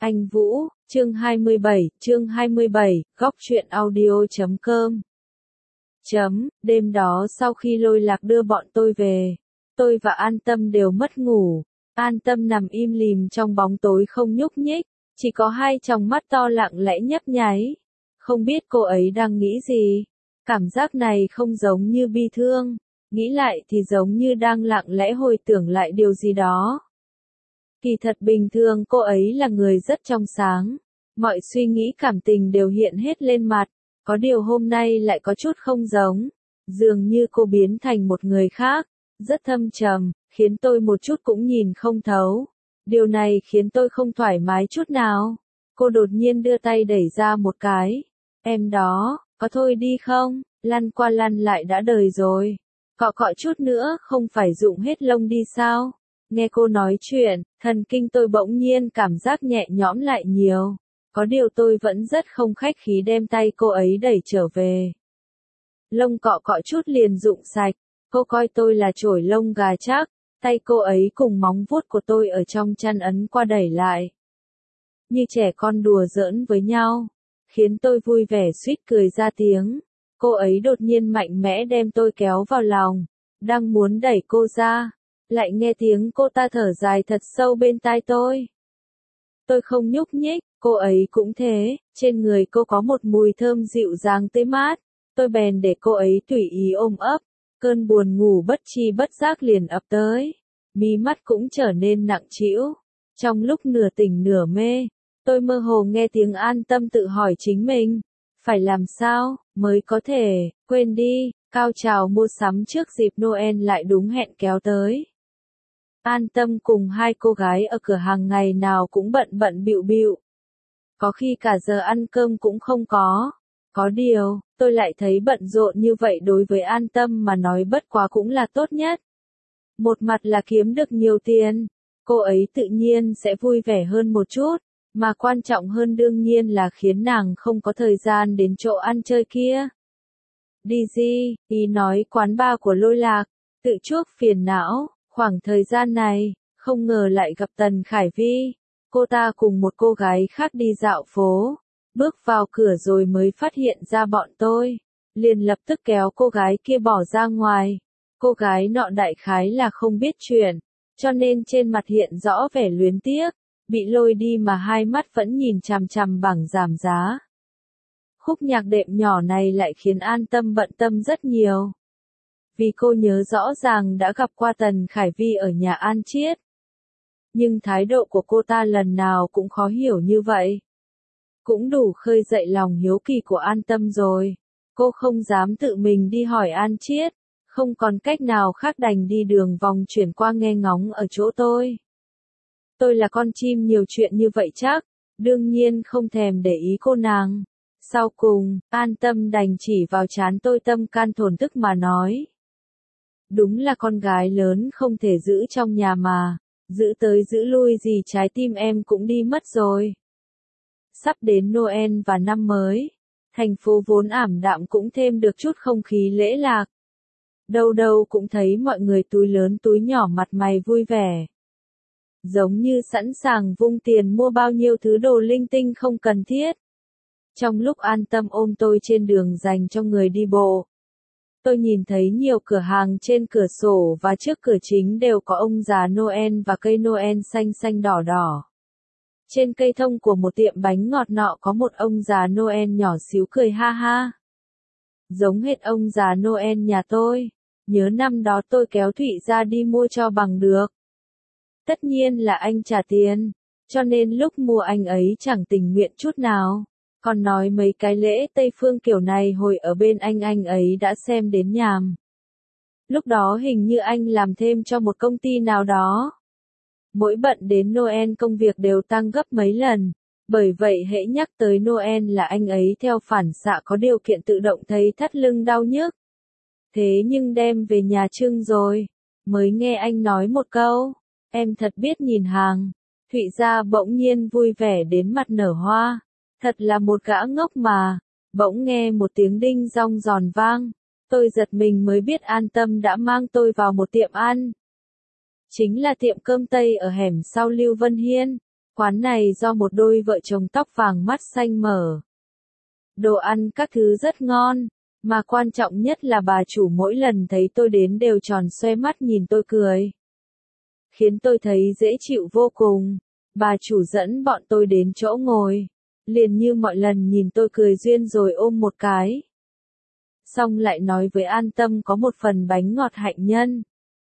Anh Vũ, chương 27, góc truyện audio.com. Đêm đó sau khi Lôi Lạc đưa bọn tôi về, tôi và An Tâm đều mất ngủ. An Tâm nằm im lìm trong bóng tối không nhúc nhích, chỉ có hai tròng mắt to lặng lẽ nhấp nháy. Không biết cô ấy đang nghĩ gì. Cảm giác này không giống như bi thương, nghĩ lại thì giống như đang lặng lẽ hồi tưởng lại điều gì đó. Kỳ thật bình thường cô ấy là người rất trong sáng, mọi suy nghĩ cảm tình đều hiện hết lên mặt, có điều hôm nay lại có chút không giống, dường như cô biến thành một người khác, rất thâm trầm, khiến tôi một chút cũng nhìn không thấu. Điều này khiến tôi không thoải mái chút nào. Cô đột nhiên đưa tay đẩy ra một cái. Em đó, có thôi đi không, lăn qua lăn lại đã đời rồi. Cọ cọ chút nữa không phải rụng hết lông đi sao? Nghe cô nói chuyện, thần kinh tôi bỗng nhiên cảm giác nhẹ nhõm lại nhiều. Có điều tôi vẫn rất không khách khí đem tay cô ấy đẩy trở về. Lông cọ cọ chút liền rụng sạch, cô coi tôi là chổi lông gà chắc, tay cô ấy cùng móng vuốt của tôi ở trong chăn ấn qua đẩy lại. Như trẻ con đùa giỡn với nhau, khiến tôi vui vẻ suýt cười ra tiếng. Cô ấy đột nhiên mạnh mẽ đem tôi kéo vào lòng, đang muốn đẩy cô ra, lại nghe tiếng cô ta thở dài thật sâu bên tai tôi. Tôi không nhúc nhích, cô ấy cũng thế, trên người cô có một mùi thơm dịu dàng tươi mát, tôi bèn để cô ấy tùy ý ôm ấp, cơn buồn ngủ bất tri bất giác liền ập tới, mí mắt cũng trở nên nặng trĩu. Trong lúc nửa tỉnh nửa mê, tôi mơ hồ nghe tiếng An Tâm tự hỏi chính mình, phải làm sao mới có thể quên đi, cao trào mua sắm trước dịp Noel lại đúng hẹn kéo tới. An Tâm cùng hai cô gái ở cửa hàng ngày nào cũng bận bận bịu bịu. Có khi cả giờ ăn cơm cũng không có. Có điều, tôi lại thấy bận rộn như vậy đối với An Tâm mà nói bất quá cũng là tốt nhất. Một mặt là kiếm được nhiều tiền, cô ấy tự nhiên sẽ vui vẻ hơn một chút, mà quan trọng hơn đương nhiên là khiến nàng không có thời gian đến chỗ ăn chơi kia. Đi gì, ý nói quán bar của Lôi Lạc, tự chuốc phiền não. Khoảng thời gian này, không ngờ lại gặp Tần Khải Vi, cô ta cùng một cô gái khác đi dạo phố, bước vào cửa rồi mới phát hiện ra bọn tôi, liền lập tức kéo cô gái kia bỏ ra ngoài. Cô gái nọ đại khái là không biết chuyện, cho nên trên mặt hiện rõ vẻ luyến tiếc, bị lôi đi mà hai mắt vẫn nhìn chằm chằm bảng giảm giá. Khúc nhạc đệm nhỏ này lại khiến An Tâm bận tâm rất nhiều. Vì cô nhớ rõ ràng đã gặp qua Tần Khải Vi ở nhà An Chiết. Nhưng thái độ của cô ta lần nào cũng khó hiểu như vậy. Cũng đủ khơi dậy lòng hiếu kỳ của An Tâm rồi. Cô không dám tự mình đi hỏi An Chiết, không còn cách nào khác đành đi đường vòng chuyển qua nghe ngóng ở chỗ tôi. Tôi là con chim nhiều chuyện như vậy chắc, đương nhiên không thèm để ý cô nàng. Sau cùng, An Tâm đành chỉ vào trán tôi tâm can thổn thức mà nói. Đúng là con gái lớn không thể giữ trong nhà mà, giữ tới giữ lui gì trái tim em cũng đi mất rồi. Sắp đến Noel và năm mới, thành phố vốn ảm đạm cũng thêm được chút không khí lễ lạc. Đâu đâu cũng thấy mọi người túi lớn túi nhỏ mặt mày vui vẻ. Giống như sẵn sàng vung tiền mua bao nhiêu thứ đồ linh tinh không cần thiết. Trong lúc An Tâm ôm tôi trên đường dành cho người đi bộ, tôi nhìn thấy nhiều cửa hàng trên cửa sổ và trước cửa chính đều có ông già Noel và cây Noel xanh xanh đỏ đỏ. Trên cây thông của một tiệm bánh ngọt nọ có một ông già Noel nhỏ xíu cười ha ha. Giống hệt ông già Noel nhà tôi, nhớ năm đó tôi kéo Thụy ra đi mua cho bằng được. Tất nhiên là anh trả tiền, cho nên lúc mua anh ấy chẳng tình nguyện chút nào. Còn nói mấy cái lễ Tây Phương kiểu này hồi ở bên anh ấy đã xem đến nhàm. Lúc đó hình như anh làm thêm cho một công ty nào đó. Mỗi bận đến Noel công việc đều tăng gấp mấy lần, bởi vậy hễ nhắc tới Noel là anh ấy theo phản xạ có điều kiện tự động thấy thắt lưng đau nhức. Thế nhưng đem về nhà trưng rồi, mới nghe anh nói một câu, em thật biết nhìn hàng. Thụy Gia bỗng nhiên vui vẻ đến mặt nở hoa. Thật là một gã ngốc mà, bỗng nghe một tiếng đinh dong giòn vang, tôi giật mình mới biết An Tâm đã mang tôi vào một tiệm ăn. Chính là tiệm cơm Tây ở hẻm sau Lưu Vân Hiên, Quán này do một đôi vợ chồng tóc vàng mắt xanh mở. Đồ ăn các thứ rất ngon, mà quan trọng nhất là bà chủ mỗi lần thấy tôi đến đều tròn xoe mắt nhìn tôi cười. Khiến tôi thấy dễ chịu vô cùng. Bà chủ dẫn bọn tôi đến chỗ ngồi. Liền như mọi lần nhìn tôi cười duyên rồi ôm một cái. Xong lại nói với An Tâm có một phần bánh ngọt hạnh nhân.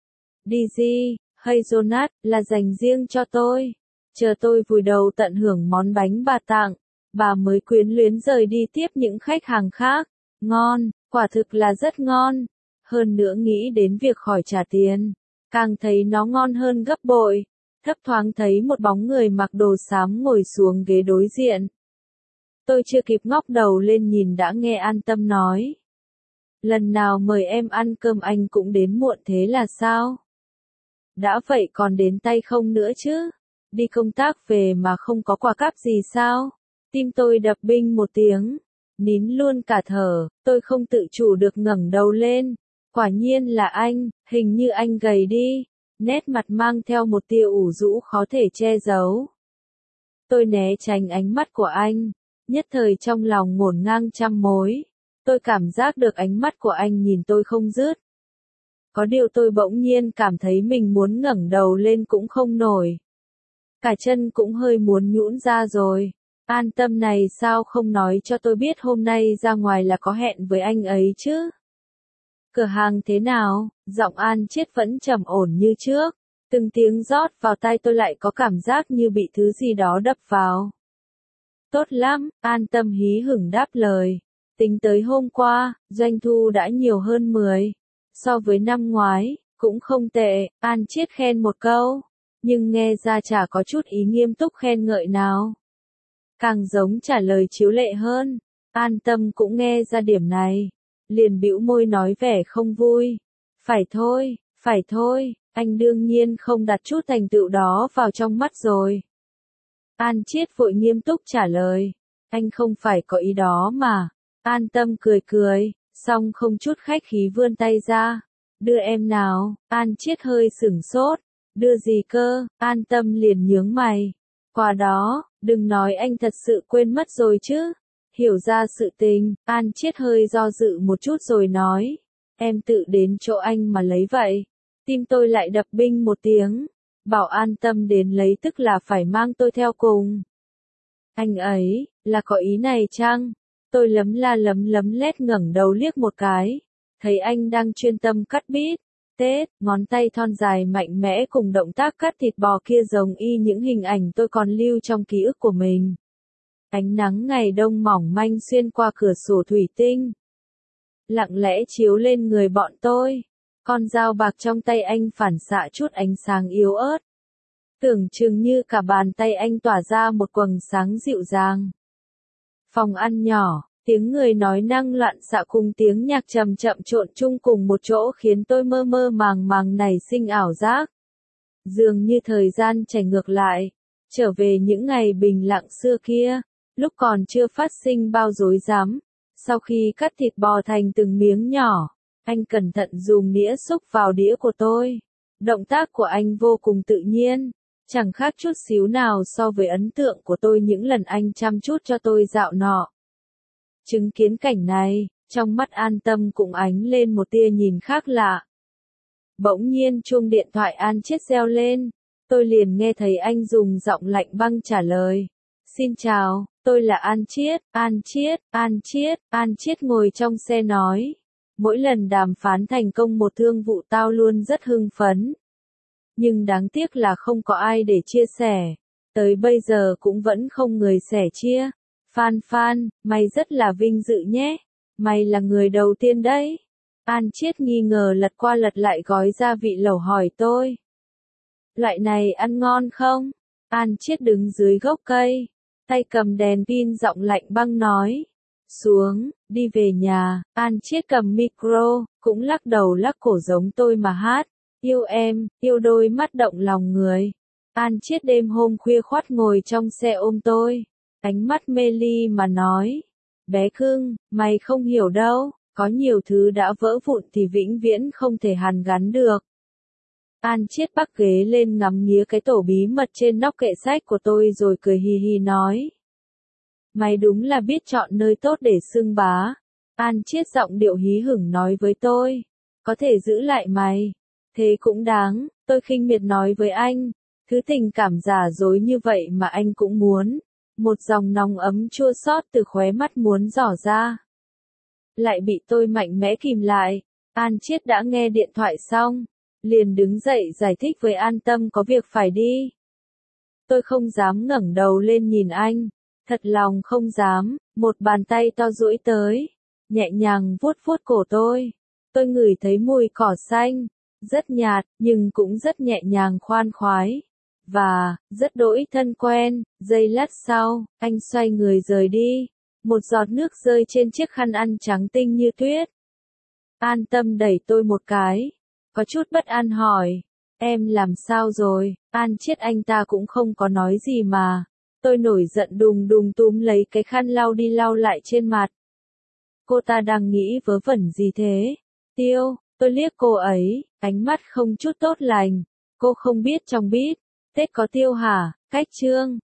Digi, hay Jonas, là dành riêng cho tôi. Chờ tôi vùi đầu tận hưởng món bánh bà tặng, bà mới quyến luyến rời đi tiếp những khách hàng khác. Ngon, quả thực là rất ngon. Hơn nữa nghĩ đến việc khỏi trả tiền, càng thấy nó ngon hơn gấp bội. Thấp thoáng thấy một bóng người mặc đồ xám ngồi xuống ghế đối diện. Tôi chưa kịp ngóc đầu lên nhìn đã nghe An Tâm nói. Lần nào mời em ăn cơm anh cũng đến muộn thế là sao? Đã vậy còn đến tay không nữa chứ? Đi công tác về mà không có quà cáp gì sao? Tim tôi đập binh một tiếng. Nín luôn cả thở, tôi không tự chủ được ngẩng đầu lên. Quả nhiên là anh, hình như anh gầy đi. Nét mặt mang theo một tia ủ rũ khó thể che giấu. Tôi né tránh ánh mắt của anh, nhất thời trong lòng ngổn ngang trăm mối. Tôi cảm giác được ánh mắt của anh nhìn tôi không dứt. Có điều tôi bỗng nhiên cảm thấy mình muốn ngẩng đầu lên cũng không nổi. Cả chân cũng hơi muốn nhũn ra rồi. An Tâm này sao không nói cho tôi biết hôm nay ra ngoài là có hẹn với anh ấy chứ? Cửa hàng thế nào? Giọng An Chiết vẫn trầm ổn như trước. Từng tiếng rót vào tai tôi lại có cảm giác như bị thứ gì đó đập vào. Tốt lắm, An Tâm hí hửng đáp lời. Tính tới hôm qua, doanh thu đã nhiều hơn 10. So với năm ngoái, cũng không tệ, An Chiết khen một câu. Nhưng nghe ra chả có chút ý nghiêm túc khen ngợi nào. Càng giống trả lời chiếu lệ hơn. An Tâm cũng nghe ra điểm này. Liền bĩu môi nói vẻ không vui. Phải thôi, anh đương nhiên không đặt chút thành tựu đó vào trong mắt rồi. An Chiết vội nghiêm túc trả lời. Anh không phải có ý đó mà. An Tâm cười, xong không chút khách khí vươn tay ra. Đưa em nào, An Chiết hơi sửng sốt. Đưa gì cơ, An Tâm liền nhướng mày. Qua đó, đừng nói anh thật sự quên mất rồi chứ. Hiểu ra sự tình, An Chiết hơi do dự một chút rồi nói. Em tự đến chỗ anh mà lấy vậy. Tim tôi lại đập binh một tiếng. Bảo An Tâm đến lấy tức là phải mang tôi theo cùng. Anh ấy, là có ý này chăng? Tôi lấm la lấm lét ngẩng đầu liếc một cái. Thấy anh đang chuyên tâm cắt bít. Tết, ngón tay thon dài mạnh mẽ cùng động tác cắt thịt bò kia giống y những hình ảnh tôi còn lưu trong ký ức của mình. Ánh nắng ngày đông mỏng manh xuyên qua cửa sổ thủy tinh. Lặng lẽ chiếu lên người bọn tôi. Con dao bạc trong tay anh phản xạ chút ánh sáng yếu ớt. Tưởng chừng như cả bàn tay anh tỏa ra một quầng sáng dịu dàng. Phòng ăn nhỏ, tiếng người nói năng loạn xạ cùng tiếng nhạc trầm chậm trộn chung cùng một chỗ khiến tôi mơ mơ màng màng nảy sinh ảo giác. Dường như thời gian chảy ngược lại, trở về những ngày bình lặng xưa kia, lúc còn chưa phát sinh bao rối rắm. Sau khi cắt thịt bò thành từng miếng nhỏ, anh cẩn thận dùng đĩa xúc vào đĩa của tôi. Động tác của anh vô cùng tự nhiên, chẳng khác chút xíu nào so với ấn tượng của tôi những lần anh chăm chút cho tôi dạo nọ. Chứng kiến cảnh này, trong mắt An Tâm cũng ánh lên một tia nhìn khác lạ. Bỗng nhiên chuông điện thoại An Chiết reo lên, tôi liền nghe thấy anh dùng giọng lạnh băng trả lời. Xin chào, tôi là An Chiết. An Chiết ngồi trong xe nói. Mỗi lần đàm phán thành công một thương vụ tao luôn rất hưng phấn. Nhưng đáng tiếc là không có ai để chia sẻ. Tới bây giờ cũng vẫn không người sẻ chia. Phan, mày rất là vinh dự nhé. Mày là người đầu tiên đấy. An Chiết nghi ngờ lật qua lật lại gói gia vị lẩu hỏi tôi. Loại này ăn ngon không? An Chiết đứng dưới gốc cây, tay cầm đèn pin giọng lạnh băng nói. Xuống, đi về nhà. An Chiết cầm micro, cũng lắc đầu lắc cổ giống tôi mà hát. Yêu em, yêu đôi mắt động lòng người. An Chiết đêm hôm khuya khoắt ngồi trong xe ôm tôi. Ánh mắt mê ly mà nói. Bé cưng, mày không hiểu đâu. Có nhiều thứ đã vỡ vụn thì vĩnh viễn không thể hàn gắn được. An Chiết bắc ghế lên ngắm nghía cái tổ bí mật trên nóc kệ sách của tôi rồi cười hì hì nói. Mày đúng là biết chọn nơi tốt để xưng bá. An Chiết giọng điệu hí hửng nói với tôi. Có thể giữ lại mày. Thế cũng đáng, tôi khinh miệt nói với anh. Thứ tình cảm giả dối như vậy mà anh cũng muốn. Một dòng nóng ấm chua xót từ khóe mắt muốn rỏ ra. Lại bị tôi mạnh mẽ kìm lại. An Chiết đã nghe điện thoại xong. Liền đứng dậy giải thích với An Tâm có việc phải đi. Tôi không dám ngẩng đầu lên nhìn anh. Thật lòng không dám, một bàn tay to duỗi tới. Nhẹ nhàng vuốt vuốt cổ tôi. Tôi ngửi thấy mùi cỏ xanh. Rất nhạt, nhưng cũng rất nhẹ nhàng khoan khoái. Và, rất đỗi thân quen. Giây lát sau, anh xoay người rời đi. Một giọt nước rơi trên chiếc khăn ăn trắng tinh như tuyết. An Tâm đẩy tôi một cái. Có chút bất an hỏi. Em làm sao rồi? An Chiết anh ta cũng không có nói gì mà. Tôi nổi giận đùng đùng túm lấy cái khăn lau đi lau lại trên mặt. Cô ta đang nghĩ vớ vẩn gì thế? Tiêu, tôi liếc cô ấy, ánh mắt không chút tốt lành. Cô không biết trong beat, Tết có tiêu hả? Cách chương.